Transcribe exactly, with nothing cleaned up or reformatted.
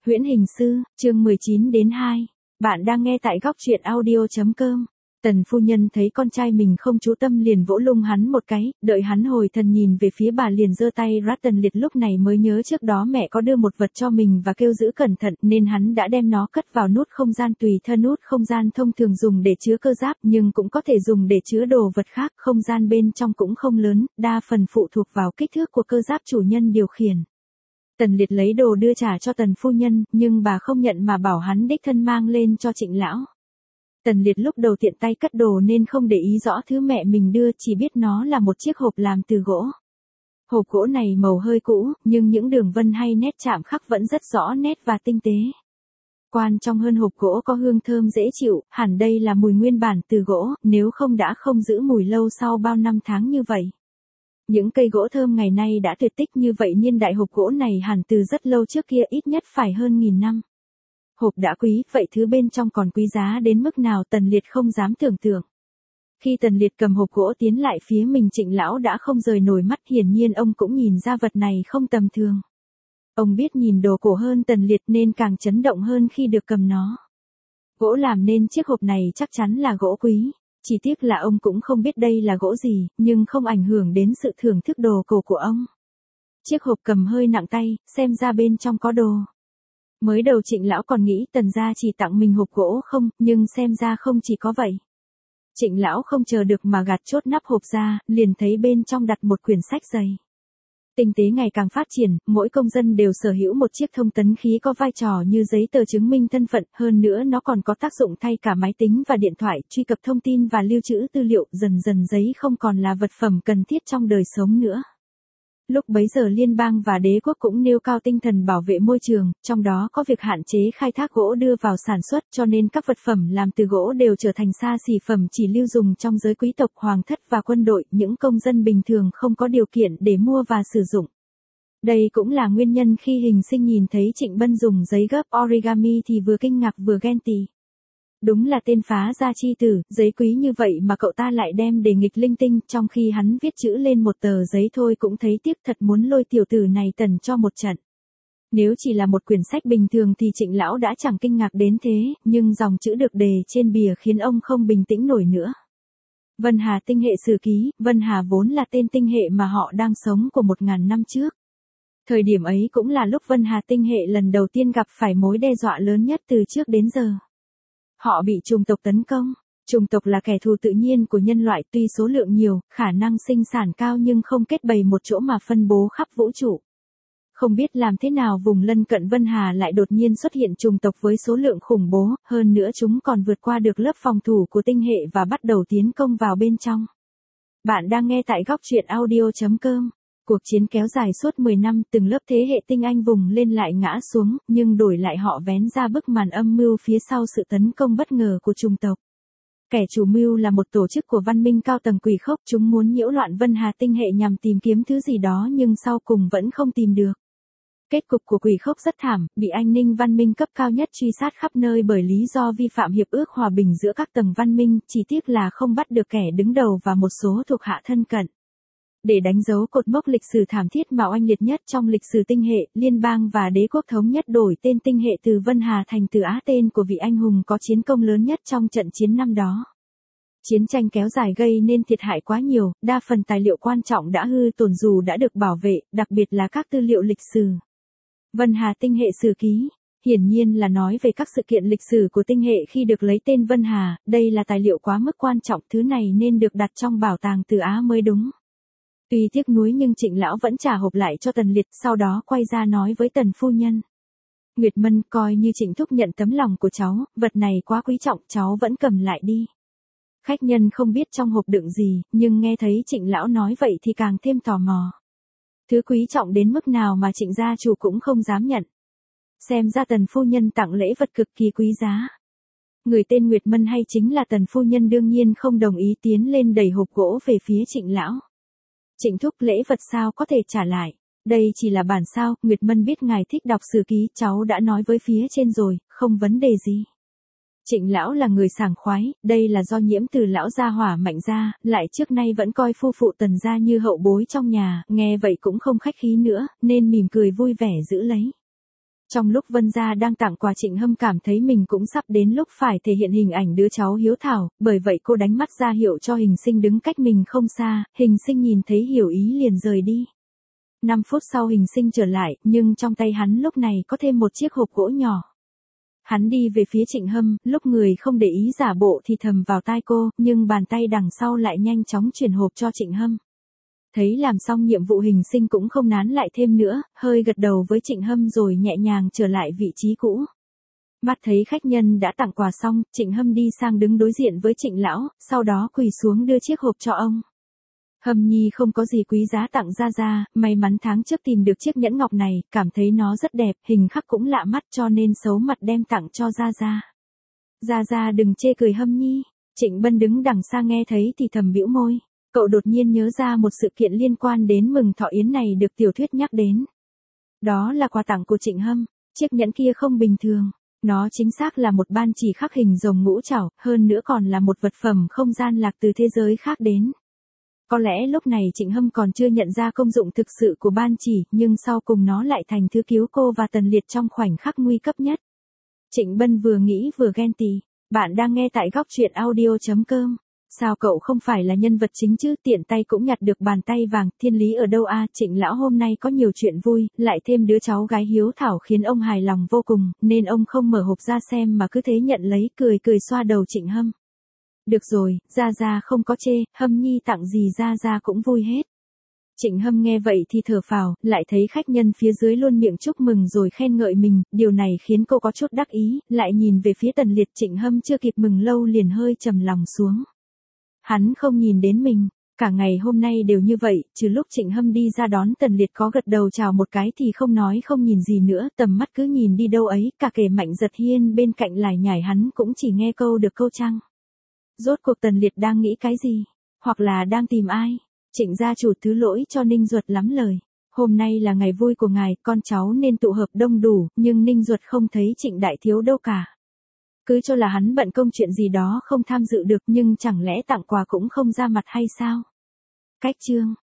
Huyễn Hình Sư, chương mười chín đến hai. Bạn đang nghe tại góc truyện audio chấm com. Tần phu nhân thấy con trai mình không chú tâm liền vỗ lung hắn một cái, đợi hắn hồi thần nhìn về phía bà liền giơ tay rát. Tần Liệt lúc này mới nhớ trước đó mẹ có đưa một vật cho mình và kêu giữ cẩn thận nên hắn đã đem nó cất vào nút không gian tùy thân. Nút không gian thông thường dùng để chứa cơ giáp nhưng cũng có thể dùng để chứa đồ vật khác. Không gian bên trong cũng không lớn, đa phần phụ thuộc vào kích thước của cơ giáp chủ nhân điều khiển. Tần Liệt lấy đồ đưa trả cho tần phu nhân, nhưng bà không nhận mà bảo hắn đích thân mang lên cho Trịnh lão. Tần Liệt lúc đầu tiện tay cất đồ nên không để ý rõ thứ mẹ mình đưa, chỉ biết nó là một chiếc hộp làm từ gỗ. Hộp gỗ này màu hơi cũ, nhưng những đường vân hay nét chạm khắc vẫn rất rõ nét và tinh tế. Quan trọng hơn hộp gỗ có hương thơm dễ chịu, hẳn đây là mùi nguyên bản từ gỗ, nếu không đã không giữ mùi lâu sau bao năm tháng như vậy. Những cây gỗ thơm ngày nay đã tuyệt tích như vậy niên đại hộp gỗ này hẳn từ rất lâu trước kia, ít nhất phải hơn nghìn năm. Hộp đã quý, vậy thứ bên trong còn quý giá đến mức nào Tần Liệt không dám tưởng tượng. Khi Tần Liệt cầm hộp gỗ tiến lại phía mình, Trịnh lão đã không rời nổi mắt, hiển nhiên ông cũng nhìn ra vật này không tầm thường. Ông biết nhìn đồ cổ hơn Tần Liệt nên càng chấn động hơn khi được cầm nó. Gỗ làm nên chiếc hộp này chắc chắn là gỗ quý. Chỉ tiếc là ông cũng không biết đây là gỗ gì, nhưng không ảnh hưởng đến sự thưởng thức đồ cổ của ông. Chiếc hộp cầm hơi nặng tay, xem ra bên trong có đồ. Mới đầu Trịnh lão còn nghĩ Tần gia chỉ tặng mình hộp gỗ không, nhưng xem ra không chỉ có vậy. Trịnh lão không chờ được mà gạt chốt nắp hộp ra, liền thấy bên trong đặt một quyển sách dày. Kinh tế ngày càng phát triển, mỗi công dân đều sở hữu một chiếc thông tấn khí có vai trò như giấy tờ chứng minh thân phận, hơn nữa nó còn có tác dụng thay cả máy tính và điện thoại, truy cập thông tin và lưu trữ tư liệu. Dần dần giấy không còn là vật phẩm cần thiết trong đời sống nữa. Lúc bấy giờ liên bang và đế quốc cũng nêu cao tinh thần bảo vệ môi trường, trong đó có việc hạn chế khai thác gỗ đưa vào sản xuất, cho nên các vật phẩm làm từ gỗ đều trở thành xa xỉ phẩm chỉ lưu dùng trong giới quý tộc, hoàng thất và quân đội, những công dân bình thường không có điều kiện để mua và sử dụng. Đây cũng là nguyên nhân khi Hình Sinh nhìn thấy Trịnh Bân dùng giấy gấp origami thì vừa kinh ngạc vừa ghen tị. Đúng là tên phá gia chi tử, giấy quý như vậy mà cậu ta lại đem để nghịch linh tinh, trong khi hắn viết chữ lên một tờ giấy thôi cũng thấy tiếc, thật muốn lôi tiểu tử này tần cho một trận. Nếu chỉ là một quyển sách bình thường thì Trịnh lão đã chẳng kinh ngạc đến thế, nhưng dòng chữ được đề trên bìa khiến ông không bình tĩnh nổi nữa. Vân Hà tinh hệ sử ký. Vân Hà vốn là tên tinh hệ mà họ đang sống của một ngàn năm trước. Thời điểm ấy cũng là lúc Vân Hà tinh hệ lần đầu tiên gặp phải mối đe dọa lớn nhất từ trước đến giờ. Họ bị chủng tộc tấn công. Chủng tộc là kẻ thù tự nhiên của nhân loại, tuy số lượng nhiều, khả năng sinh sản cao nhưng không kết bầy một chỗ mà phân bố khắp vũ trụ. Không biết làm thế nào vùng lân cận Vân Hà lại đột nhiên xuất hiện chủng tộc với số lượng khủng bố, hơn nữa chúng còn vượt qua được lớp phòng thủ của tinh hệ và bắt đầu tiến công vào bên trong. Bạn đang nghe tại góc truyện audio chấm com. Cuộc chiến kéo dài suốt mười năm, từng lớp thế hệ tinh anh vùng lên lại ngã xuống, nhưng đổi lại họ vén ra bức màn âm mưu phía sau sự tấn công bất ngờ của chủng tộc. Kẻ chủ mưu là một tổ chức của văn minh cao tầng quỷ khốc, chúng muốn nhiễu loạn Vân Hà tinh hệ nhằm tìm kiếm thứ gì đó nhưng sau cùng vẫn không tìm được. Kết cục của quỷ khốc rất thảm, bị an ninh văn minh cấp cao nhất truy sát khắp nơi bởi lý do vi phạm hiệp ước hòa bình giữa các tầng văn minh, chỉ tiếc là không bắt được kẻ đứng đầu và một số thuộc hạ thân cận. Để đánh dấu cột mốc lịch sử thảm thiết mà oanh liệt nhất trong lịch sử tinh hệ, liên bang và đế quốc thống nhất đổi tên tinh hệ từ Vân Hà thành Từ Á, tên của vị anh hùng có chiến công lớn nhất trong trận chiến năm đó. Chiến tranh kéo dài gây nên thiệt hại quá nhiều, đa phần tài liệu quan trọng đã hư tổn dù đã được bảo vệ, đặc biệt là các tư liệu lịch sử. Vân Hà tinh hệ sử ký. Hiển nhiên là nói về các sự kiện lịch sử của tinh hệ khi được lấy tên Vân Hà, đây là tài liệu quá mức quan trọng, thứ này nên được đặt trong bảo tàng Từ Á mới đúng. Tuy tiếc nuối nhưng Trịnh lão vẫn trả hộp lại cho Tần Liệt, sau đó quay ra nói với Tần phu nhân. Nguyệt Mân, coi như Trịnh thúc nhận tấm lòng của cháu, vật này quá quý trọng, cháu vẫn cầm lại đi. Khách nhân không biết trong hộp đựng gì, nhưng nghe thấy Trịnh lão nói vậy thì càng thêm tò mò. Thứ quý trọng đến mức nào mà Trịnh gia chủ cũng không dám nhận. Xem ra Tần phu nhân tặng lễ vật cực kỳ quý giá. Người tên Nguyệt Mân hay chính là Tần phu nhân đương nhiên không đồng ý, tiến lên đẩy hộp gỗ về phía Trịnh lão. Trịnh thúc, lễ vật sao có thể trả lại. Đây chỉ là bản sao, Nguyệt Mân biết ngài thích đọc sử ký, cháu đã nói với phía trên rồi, không vấn đề gì. Trịnh lão là người sảng khoái, đây là do nhiễm từ lão gia hỏa mạnh ra, lại trước nay vẫn coi phu phụ Tần gia như hậu bối trong nhà, nghe vậy cũng không khách khí nữa, nên mỉm cười vui vẻ giữ lấy. Trong lúc Vân Gia đang tặng quà, Trịnh Hâm cảm thấy mình cũng sắp đến lúc phải thể hiện hình ảnh đứa cháu hiếu thảo, bởi vậy cô đánh mắt ra hiệu cho Hình Sinh đứng cách mình không xa, Hình Sinh nhìn thấy hiểu ý liền rời đi. năm phút sau Hình Sinh trở lại, nhưng trong tay hắn lúc này có thêm một chiếc hộp gỗ nhỏ. Hắn đi về phía Trịnh Hâm, lúc người không để ý giả bộ thì thầm vào tai cô, nhưng bàn tay đằng sau lại nhanh chóng chuyển hộp cho Trịnh Hâm. Thấy làm xong nhiệm vụ, Hình Sinh cũng không nán lại thêm nữa, hơi gật đầu với Trịnh Hâm rồi nhẹ nhàng trở lại vị trí cũ. Mắt thấy khách nhân đã tặng quà xong, Trịnh Hâm đi sang đứng đối diện với Trịnh lão, sau đó quỳ xuống đưa chiếc hộp cho ông. Hâm nhi không có gì quý giá tặng Gia Gia, may mắn tháng trước tìm được chiếc nhẫn ngọc này, cảm thấy nó rất đẹp, hình khắc cũng lạ mắt cho nên xấu mặt đem tặng cho Gia Gia. Gia Gia đừng chê cười Hâm nhi. Trịnh Bân đứng đằng xa nghe thấy thì thầm bĩu môi. Cậu đột nhiên nhớ ra một sự kiện liên quan đến mừng thọ yến này được tiểu thuyết nhắc đến. Đó là quà tặng của Trịnh Hâm, chiếc nhẫn kia không bình thường. Nó chính xác là một ban chỉ khắc hình rồng ngũ trảo, hơn nữa còn là một vật phẩm không gian lạc từ thế giới khác đến. Có lẽ lúc này Trịnh Hâm còn chưa nhận ra công dụng thực sự của ban chỉ, nhưng sau cùng nó lại thành thứ cứu cô và Tần Liệt trong khoảnh khắc nguy cấp nhất. Trịnh Bân vừa nghĩ vừa ghen tị. Bạn đang nghe tại góc truyện audio chấm com. Sao cậu không phải là nhân vật chính chứ, tiện tay cũng nhặt được bàn tay vàng, thiên lý ở đâu a? Trịnh lão hôm nay có nhiều chuyện vui, lại thêm đứa cháu gái hiếu thảo khiến ông hài lòng vô cùng, nên ông không mở hộp ra xem mà cứ thế nhận lấy, cười cười xoa đầu Trịnh Hâm. Được rồi, Gia Gia không có chê, Hâm nhi tặng gì Gia Gia cũng vui hết. Trịnh Hâm nghe vậy thì thở phào, lại thấy khách nhân phía dưới luôn miệng chúc mừng rồi khen ngợi mình, điều này khiến cô có chút đắc ý, lại nhìn về phía Tần Liệt. Trịnh Hâm chưa kịp mừng lâu liền hơi trầm lòng xuống. Hắn không nhìn đến mình, cả ngày hôm nay đều như vậy, trừ lúc Trịnh Hâm đi ra đón Tần Liệt có gật đầu chào một cái thì không nói không nhìn gì nữa, tầm mắt cứ nhìn đi đâu ấy, cả kể Mạnh Giật Hiên bên cạnh lải nhải hắn cũng chỉ nghe câu được câu trăng. Rốt cuộc Tần Liệt đang nghĩ cái gì? Hoặc là đang tìm ai? Trịnh gia chủ thứ lỗi cho Ninh Duật lắm lời. Hôm nay là ngày vui của ngài, con cháu nên tụ hợp đông đủ, nhưng Ninh Duật không thấy Trịnh đại thiếu đâu cả. Cứ cho là hắn bận công chuyện gì đó không tham dự được, nhưng chẳng lẽ tặng quà cũng không ra mặt hay sao? Cách chương